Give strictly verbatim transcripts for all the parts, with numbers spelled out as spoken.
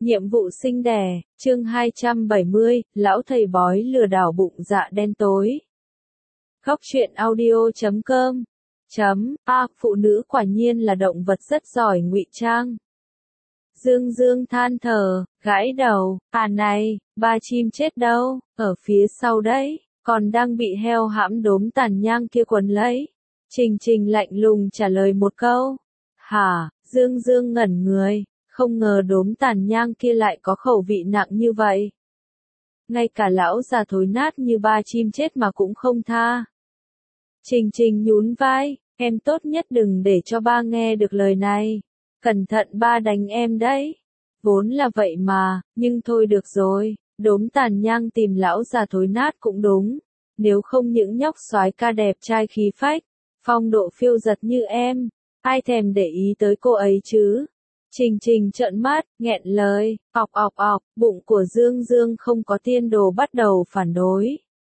Nhiệm vụ sinh đẻ, chương hai trăm bảy mươi, lão thầy bói lừa đảo bụng dạ đen tối. Góc truyện audio chấm com chấm a phụ nữ quả nhiên là động vật rất giỏi ngụy trang. Dương Dương than thở, gãi đầu, à này, ba chim chết đâu, ở phía sau đấy, còn đang bị heo hãm đốm tàn nhang kia quấn lấy. Trình Trình lạnh lùng trả lời một câu. Hả, Dương Dương ngẩn người. Không ngờ đốm tàn nhang kia lại có khẩu vị nặng như vậy. Ngay cả lão già thối nát như ba chim chết mà cũng không tha. Trình Trình nhún vai, em tốt nhất đừng để cho ba nghe được lời này. Cẩn thận ba đánh em đấy. Vốn là vậy mà, nhưng thôi được rồi, đốm tàn nhang tìm lão già thối nát cũng đúng. Nếu không những nhóc soái ca đẹp trai khí phách, phong độ phiêu giật như em, ai thèm để ý tới cô ấy chứ. Trình Trình trợn mắt, nghẹn lời, ọc ọc ọc, bụng của Dương Dương không có tiên đồ bắt đầu phản đối.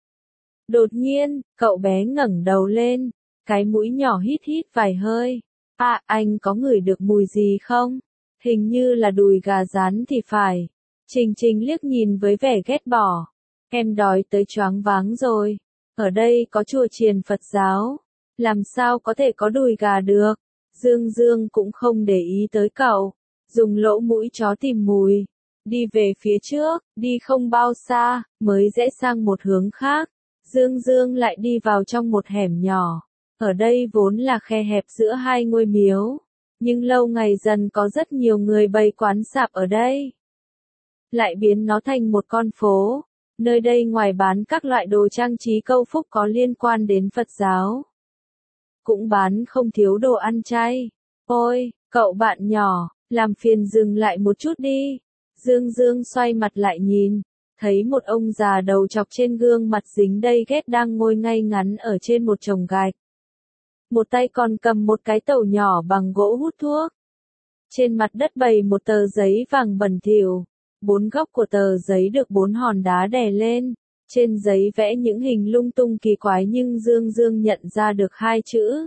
Đột nhiên, cậu bé ngẩng đầu lên, cái mũi nhỏ hít hít vài hơi. À, anh có ngửi được mùi gì không? Hình như là đùi gà rán thì phải. Trình Trình liếc nhìn với vẻ ghét bỏ. Em đói tới choáng váng rồi. Ở đây có chùa chiền Phật giáo. Làm sao có thể có đùi gà được? Dương Dương cũng không để ý tới cậu, dùng lỗ mũi chó tìm mùi, đi về phía trước, đi không bao xa, mới rẽ sang một hướng khác. Dương Dương lại đi vào trong một hẻm nhỏ, ở đây vốn là khe hẹp giữa hai ngôi miếu, nhưng lâu ngày dần có rất nhiều người bày quán sạp ở đây. Lại biến nó thành một con phố, nơi đây ngoài bán các loại đồ trang trí câu phúc có liên quan đến Phật giáo, cũng bán không thiếu đồ ăn chay. Ôi, cậu bạn nhỏ, làm phiền dừng lại một chút đi. Dương Dương xoay mặt lại nhìn, thấy một ông già đầu chọc trên gương mặt dính đầy ghét đang ngồi ngay ngắn ở trên một chồng gạch. Một tay còn cầm một cái tẩu nhỏ bằng gỗ hút thuốc. Trên mặt đất bày một tờ giấy vàng bẩn thỉu, bốn góc của tờ giấy được bốn hòn đá đè lên. Trên giấy vẽ những hình lung tung kỳ quái nhưng Dương Dương nhận ra được hai chữ.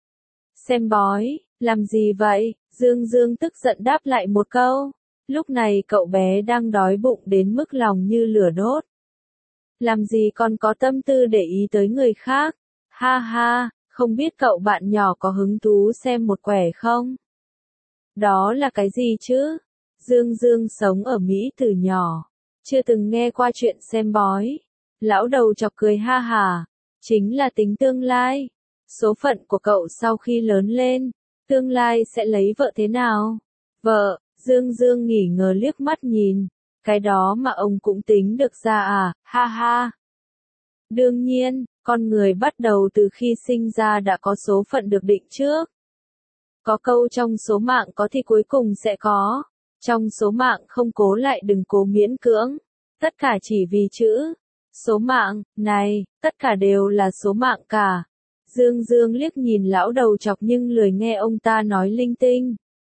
Xem bói, làm gì vậy? Dương Dương tức giận đáp lại một câu. Lúc này cậu bé đang đói bụng đến mức lòng như lửa đốt. Làm gì còn có tâm tư để ý tới người khác? Ha ha, không biết cậu bạn nhỏ có hứng thú xem một quẻ không? Đó là cái gì chứ? Dương Dương sống ở Mỹ từ nhỏ, chưa từng nghe qua chuyện xem bói. Lão đầu chọc cười ha hả, chính là tính tương lai. Số phận của cậu sau khi lớn lên, tương lai sẽ lấy vợ thế nào? Vợ, Dương Dương nghỉ ngờ liếc mắt nhìn, cái đó mà ông cũng tính được ra à, ha ha. Đương nhiên, con người bắt đầu từ khi sinh ra đã có số phận được định trước. Có câu trong số mạng có thì cuối cùng sẽ có, trong số mạng không cố lại đừng cố miễn cưỡng, tất cả chỉ vì chữ. Số mạng, này, tất cả đều là số mạng cả. Dương Dương liếc nhìn lão đầu chọc nhưng lười nghe ông ta nói linh tinh.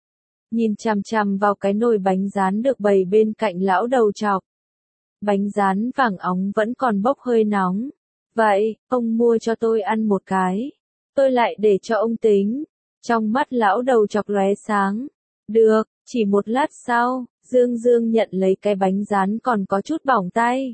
Nhìn chằm chằm vào cái nồi bánh rán được bày bên cạnh lão đầu chọc. Bánh rán vàng óng vẫn còn bốc hơi nóng. Vậy, ông mua cho tôi ăn một cái. Tôi lại để cho ông tính. Trong mắt lão đầu chọc lóe sáng. Được, chỉ một lát sau, Dương Dương nhận lấy cái bánh rán còn có chút bỏng tay.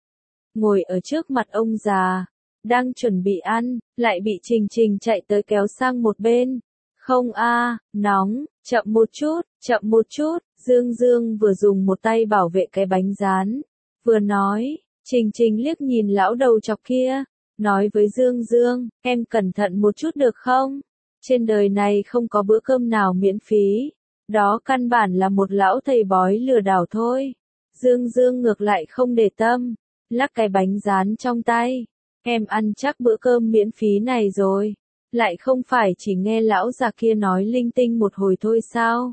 Ngồi ở trước mặt ông già, đang chuẩn bị ăn, lại bị Trình Trình chạy tới kéo sang một bên. Không a, nóng, chậm một chút, chậm một chút, Dương Dương vừa dùng một tay bảo vệ cái bánh rán, vừa nói. Trình Trình liếc nhìn lão đầu chọc kia, nói với Dương Dương, em cẩn thận một chút được không? Trên đời này không có bữa cơm nào miễn phí, đó căn bản là một lão thầy bói lừa đảo thôi. Dương Dương ngược lại không để tâm, lắc cái bánh rán trong tay. Em ăn chắc bữa cơm miễn phí này rồi. Lại không phải chỉ nghe lão già kia nói linh tinh một hồi thôi sao?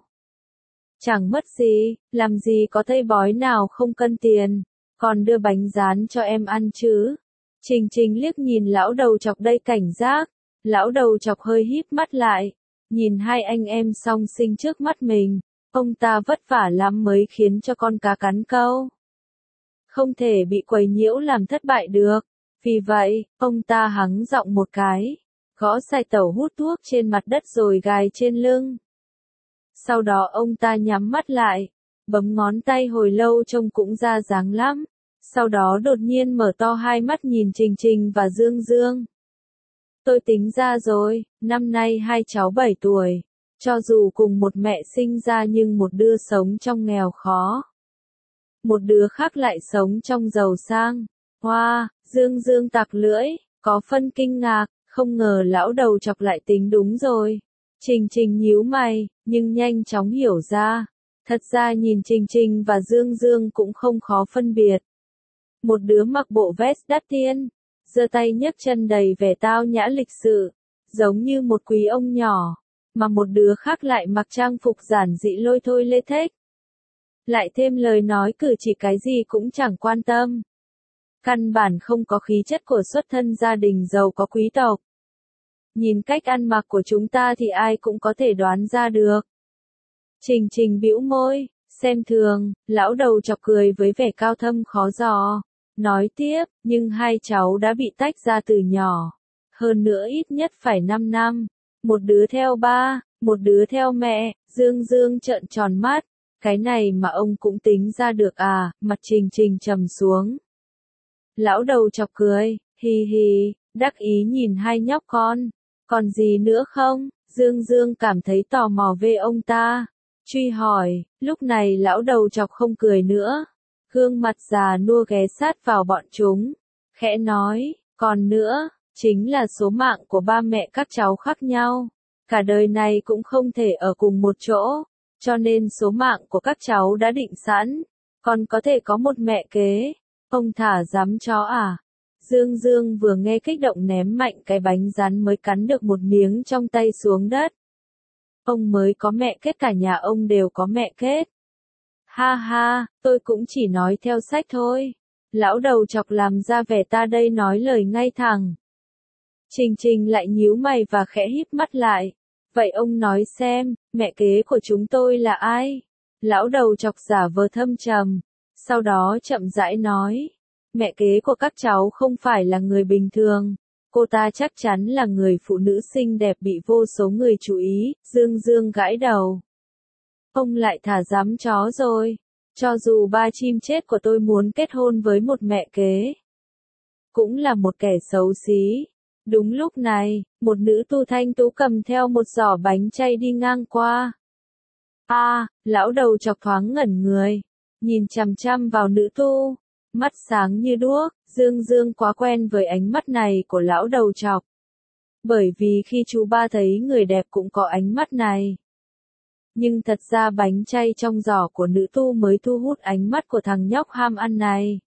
Chẳng mất gì, làm gì có thầy bói nào không cân tiền, còn đưa bánh rán cho em ăn chứ. Trình Trình liếc nhìn lão đầu chọc đây cảnh giác, lão đầu chọc hơi híp mắt lại, nhìn hai anh em song sinh trước mắt mình, ông ta vất vả lắm mới khiến cho con cá cắn câu. Không thể bị quấy nhiễu làm thất bại được, vì vậy, ông ta hắng giọng một cái, gõ xài tẩu hút thuốc trên mặt đất rồi gài trên lưng. Sau đó ông ta nhắm mắt lại, bấm ngón tay hồi lâu trông cũng ra dáng lắm. Sau đó đột nhiên mở to hai mắt nhìn Trình Trình và Dương Dương. Tôi tính ra rồi, năm nay hai cháu bảy tuổi. Cho dù cùng một mẹ sinh ra nhưng một đứa sống trong nghèo khó. Một đứa khác lại sống trong giàu sang. Hoa, wow, Dương Dương tặc lưỡi, có phân kinh ngạc, không ngờ lão đầu chọc lại tính đúng rồi. Trình Trình nhíu mày, nhưng nhanh chóng hiểu ra. Thật ra nhìn Trình Trình và Dương Dương cũng không khó phân biệt. Một đứa mặc bộ vest đắt tiền, giơ tay nhấc chân đầy vẻ tao nhã lịch sự, giống như một quý ông nhỏ, mà một đứa khác lại mặc trang phục giản dị lôi thôi lê thếch. Lại thêm lời nói cử chỉ cái gì cũng chẳng quan tâm. Căn bản không có khí chất của xuất thân gia đình giàu có quý tộc. Nhìn cách ăn mặc của chúng ta thì ai cũng có thể đoán ra được. Trình Trình bĩu môi, xem thường, lão đầu chọc cười với vẻ cao thâm khó dò. Nói tiếp, nhưng hai cháu đã bị tách ra từ nhỏ. Hơn nữa ít nhất phải năm năm. Một đứa theo ba, một đứa theo mẹ. Dương Dương trợn tròn mắt. Cái này mà ông cũng tính ra được à, mặt Trình Trình trầm xuống. Lão đầu chọc cười, hì hì, đắc ý nhìn hai nhóc con. Còn gì nữa không? Dương Dương cảm thấy tò mò về ông ta. Truy hỏi, lúc này lão đầu chọc không cười nữa. Gương mặt già nua ghé sát vào bọn chúng. Khẽ nói, còn nữa, chính là số mạng của ba mẹ các cháu khác nhau. Cả đời này cũng không thể ở cùng một chỗ. Cho nên số mạng của các cháu đã định sẵn. Còn có thể có một mẹ kế. Ông thả dám chó à? Dương Dương vừa nghe kích động ném mạnh cái bánh rán mới cắn được một miếng trong tay xuống đất. Ông mới có mẹ kết, cả nhà ông đều có mẹ kết. Ha ha, tôi cũng chỉ nói theo sách thôi. Lão đầu chọc làm ra vẻ ta đây nói lời ngay thẳng. Trình Trình lại nhíu mày và khẽ híp mắt lại. Vậy ông nói xem, mẹ kế của chúng tôi là ai? Lão đầu chọc giả vờ thâm trầm. Sau đó chậm rãi nói. Mẹ kế của các cháu không phải là người bình thường. Cô ta chắc chắn là người phụ nữ xinh đẹp bị vô số người chú ý. Dương Dương gãi đầu. Ông lại thả dám chó rồi. Cho dù ba chim chết của tôi muốn kết hôn với một mẹ kế, cũng là một kẻ xấu xí. Đúng lúc này, một nữ tu thanh tú cầm theo một giỏ bánh chay đi ngang qua. A, à, lão đầu chọc thoáng ngẩn người, nhìn chằm chằm vào nữ tu, mắt sáng như đuốc. Dương Dương quá quen với ánh mắt này của lão đầu chọc. Bởi vì khi chú ba thấy người đẹp cũng có ánh mắt này. Nhưng thật ra bánh chay trong giỏ của nữ tu mới thu hút ánh mắt của thằng nhóc ham ăn này.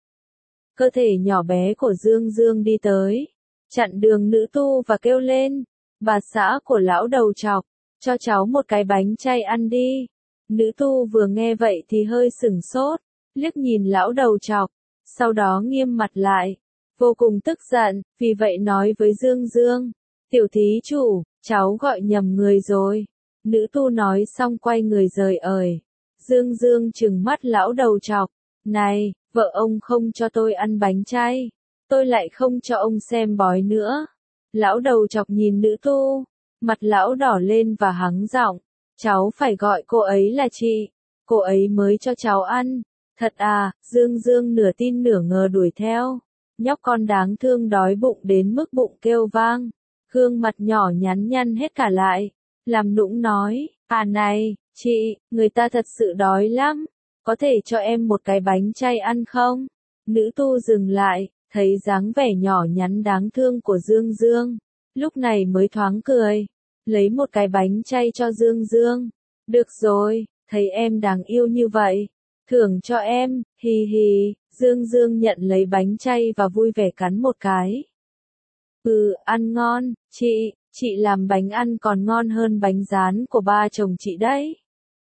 Cơ thể nhỏ bé của Dương Dương đi tới, chặn đường nữ tu và kêu lên, bà xã của lão đầu chọc, cho cháu một cái bánh chay ăn đi. Nữ tu vừa nghe vậy thì hơi sửng sốt, liếc nhìn lão đầu chọc, sau đó nghiêm mặt lại, vô cùng tức giận, vì vậy nói với Dương Dương, tiểu thí chủ, cháu gọi nhầm người rồi. Nữ tu nói xong quay người rời ời. Dương Dương trừng mắt lão đầu chọc, này, vợ ông không cho tôi ăn bánh chay, tôi lại không cho ông xem bói nữa. Lão đầu chọc nhìn nữ tu, mặt lão đỏ lên và hắng giọng, cháu phải gọi cô ấy là chị, cô ấy mới cho cháu ăn. Thật à? Dương Dương nửa tin nửa ngờ đuổi theo. Nhóc con đáng thương đói bụng đến mức bụng kêu vang, gương mặt nhỏ nhắn nhăn hết cả lại, làm nũng nói, à này, chị, người ta thật sự đói lắm, có thể cho em một cái bánh chay ăn không? Nữ tu dừng lại, thấy dáng vẻ nhỏ nhắn đáng thương của Dương Dương, lúc này mới thoáng cười, lấy một cái bánh chay cho Dương Dương. Được rồi, thấy em đáng yêu như vậy, thưởng cho em, hì hì. Dương Dương nhận lấy bánh chay và vui vẻ cắn một cái. Ừ, ăn ngon, chị, chị làm bánh ăn còn ngon hơn bánh rán của ba chồng chị đấy.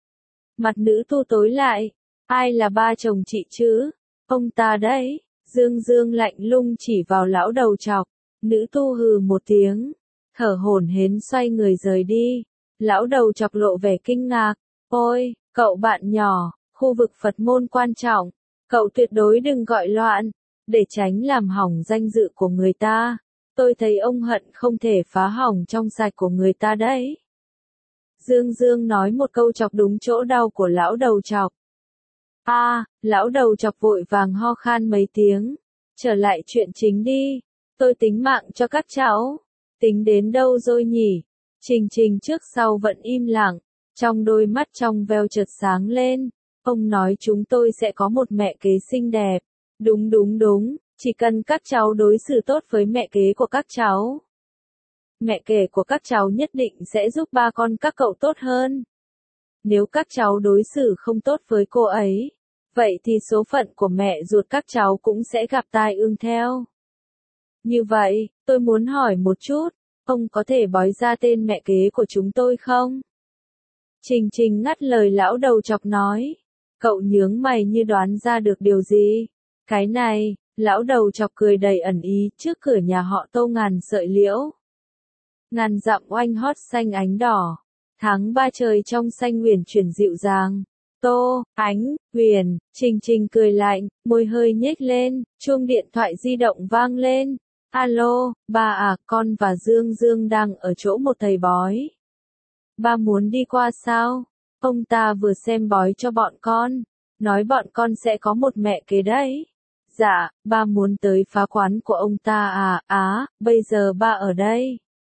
Mặt nữ tu tối lại, ai là ba chồng chị chứ? Ông ta đấy. Dương Dương lạnh lùng chỉ vào lão đầu chọc. Nữ tu hừ một tiếng, thở hổn hển xoay người rời đi. Lão đầu chọc lộ vẻ kinh ngạc. Ôi, cậu bạn nhỏ, khu vực Phật môn quan trọng, cậu tuyệt đối đừng gọi loạn, để tránh làm hỏng danh dự của người ta. Tôi thấy ông hận không thể phá hỏng trong sạch của người ta đấy. Dương Dương nói một câu chọc đúng chỗ đau của lão đầu chọc. A, lão đầu chọc vội vàng ho khan mấy tiếng. Trở lại chuyện chính đi. Tôi tính mạng cho các cháu. Tính đến đâu rồi nhỉ? Trình Trình trước sau vẫn im lặng. Trong đôi mắt trong veo chợt sáng lên. Ông nói chúng tôi sẽ có một mẹ kế xinh đẹp. Đúng đúng đúng, chỉ cần các cháu đối xử tốt với mẹ kế của các cháu. Mẹ kế của các cháu nhất định sẽ giúp ba con các cậu tốt hơn. Nếu các cháu đối xử không tốt với cô ấy, vậy thì số phận của mẹ ruột các cháu cũng sẽ gặp tai ương theo. Như vậy, tôi muốn hỏi một chút, ông có thể bói ra tên mẹ kế của chúng tôi không? Trình Trình ngắt lời lão đầu chọc nói. Cậu nhướng mày như đoán ra được điều gì? Cái này, lão đầu chọc cười đầy ẩn ý, trước cửa nhà họ Tô ngàn sợi liễu. Ngàn dặm oanh hót xanh ánh đỏ. Tháng ba trời trong xanh huyền chuyển dịu dàng. Tô, Ánh, Huyền, Trình Trình cười lạnh, môi hơi nhếch lên, chuông điện thoại di động vang lên. Alo, ba à, con và Dương Dương đang ở chỗ một thầy bói. Ba muốn đi qua sao? Ông ta vừa xem bói cho bọn con, nói bọn con sẽ có một mẹ kế đấy. Dạ, ba muốn tới phá quán của ông ta à, á, bây giờ ba ở đây.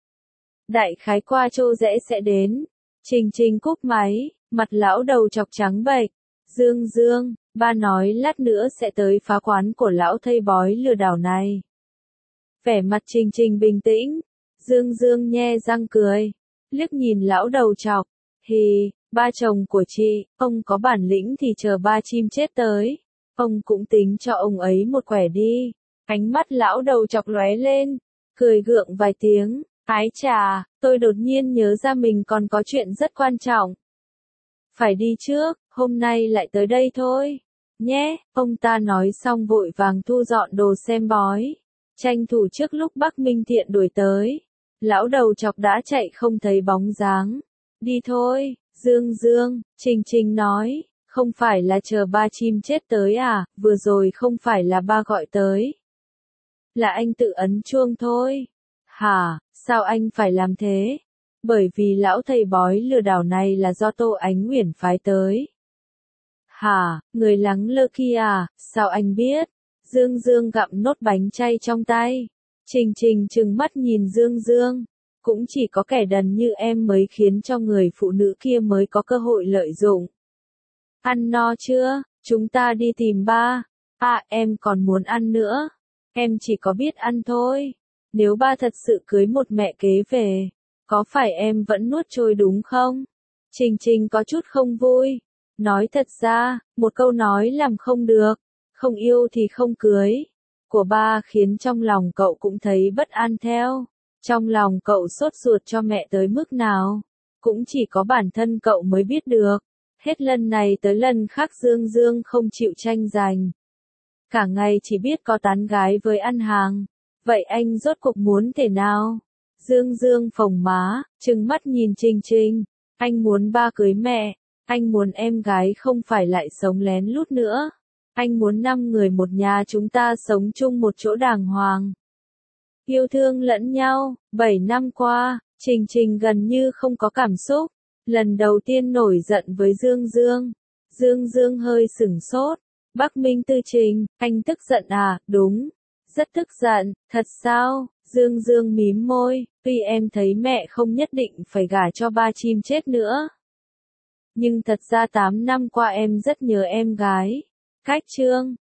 Đại khái qua Trô Rẽ sẽ đến. Trình Trình cúp máy, mặt lão đầu chọc trắng bệch. Dương Dương, ba nói lát nữa sẽ tới phá quán của lão thầy bói lừa đảo này. Vẻ mặt Trình Trình bình tĩnh. Dương Dương nhe răng cười, liếc nhìn lão đầu chọc. Hì, ba chồng của chị, ông có bản lĩnh thì chờ ba chim chết tới. Ông cũng tính cho ông ấy một quẻ đi. Ánh mắt lão đầu chọc lóe lên, cười gượng vài tiếng. Ái chà, tôi đột nhiên nhớ ra mình còn có chuyện rất quan trọng. Phải đi trước, hôm nay lại tới đây thôi. Nhé, ông ta nói xong vội vàng thu dọn đồ xem bói. Tranh thủ trước lúc Bắc Minh Thiện đuổi tới. Lão đầu chọc đã chạy không thấy bóng dáng. Đi thôi, Dương Dương, Trình Trình nói. Không phải là chờ ba chim chết tới à, vừa rồi không phải là ba gọi tới. Là anh tự ấn chuông thôi. Hả, sao anh phải làm thế? Bởi vì lão thầy bói lừa đảo này là do Tô Ánh Uyển phái tới. Hả, người lắng lơ kia à, sao anh biết? Dương Dương gặm nốt bánh chay trong tay. Trình Trình trừng mắt nhìn Dương Dương. Cũng chỉ có kẻ đần như em mới khiến cho người phụ nữ kia mới có cơ hội lợi dụng. Ăn no chưa? Chúng ta đi tìm ba. À, em còn muốn ăn nữa. Em chỉ có biết ăn thôi. Nếu ba thật sự cưới một mẹ kế về, có phải em vẫn nuốt trôi đúng không? Trình Trình có chút không vui. Nói thật ra, một câu nói làm không được. Không yêu thì không cưới. Của ba khiến trong lòng cậu cũng thấy bất an theo. Trong lòng cậu sốt ruột cho mẹ tới mức nào. Cũng chỉ có bản thân cậu mới biết được. Hết lần này tới lần khác Dương Dương không chịu tranh giành. Cả ngày chỉ biết có tán gái với ăn hàng. Vậy anh rốt cuộc muốn thế nào? Dương Dương phồng má, trừng mắt nhìn Trình Trình. Anh muốn ba cưới mẹ. Anh muốn em gái không phải lại sống lén lút nữa. Anh muốn năm người một nhà chúng ta sống chung một chỗ đàng hoàng. Yêu thương lẫn nhau. Bảy năm qua, Trình Trình gần như không có cảm xúc. Lần đầu tiên nổi giận với Dương Dương. Dương Dương hơi sửng sốt. Bắc Minh Tư Trình, anh tức giận à? Đúng. Rất tức giận, thật sao? Dương Dương mím môi, tuy em thấy mẹ không nhất định phải gả cho ba chim chết nữa. Nhưng thật ra tám năm qua em rất nhớ em gái. Cách chương